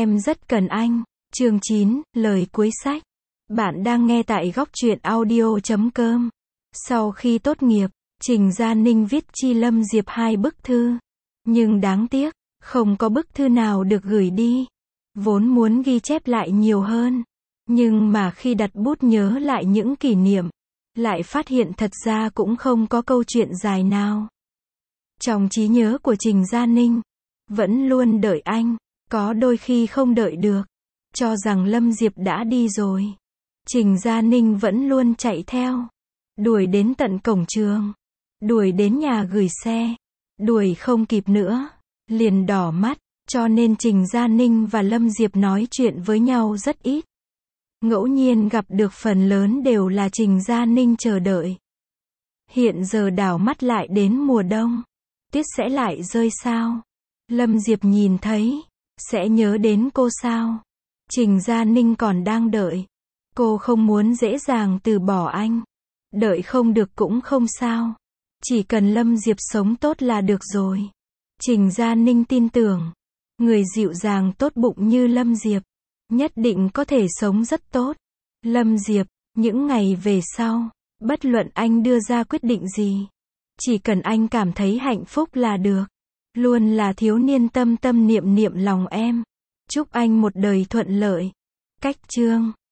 Em rất cần anh. Chương 9, lời cuối sách. Bạn đang nghe tại góc truyện audio.com. Sau khi tốt nghiệp, Trình Gia Ninh viết chi Lâm Diệp 2 bức thư. Nhưng đáng tiếc, không có bức thư nào được gửi đi. Vốn muốn ghi chép lại nhiều hơn. Nhưng mà khi đặt bút nhớ lại những kỷ niệm, lại phát hiện thật ra cũng không có câu chuyện dài nào. Trong trí nhớ của Trình Gia Ninh, vẫn luôn đợi anh, có đôi khi không đợi được, cho rằng Lâm Diệp đã đi rồi. Trình Gia Ninh vẫn luôn chạy theo, đuổi đến tận cổng trường, đuổi đến nhà gửi xe, đuổi không kịp nữa, liền đỏ mắt, cho nên Trình Gia Ninh và Lâm Diệp nói chuyện với nhau rất ít. Ngẫu nhiên gặp được phần lớn đều là Trình Gia Ninh chờ đợi. Hiện giờ đảo mắt lại đến mùa đông, tuyết sẽ lại rơi sao? Lâm Diệp nhìn thấy, sẽ nhớ đến cô sao? Trình Gia Ninh còn đang đợi. Cô không muốn dễ dàng từ bỏ anh. Đợi không được cũng không sao. Chỉ cần Lâm Diệp sống tốt là được rồi. Trình Gia Ninh tin tưởng, người dịu dàng tốt bụng như Lâm Diệp, nhất định có thể sống rất tốt. Lâm Diệp, những ngày về sau, bất luận anh đưa ra quyết định gì, chỉ cần anh cảm thấy hạnh phúc là được. Luôn là thiếu niên tâm tâm niệm niệm lòng em. Chúc anh một đời thuận lợi. Cách chương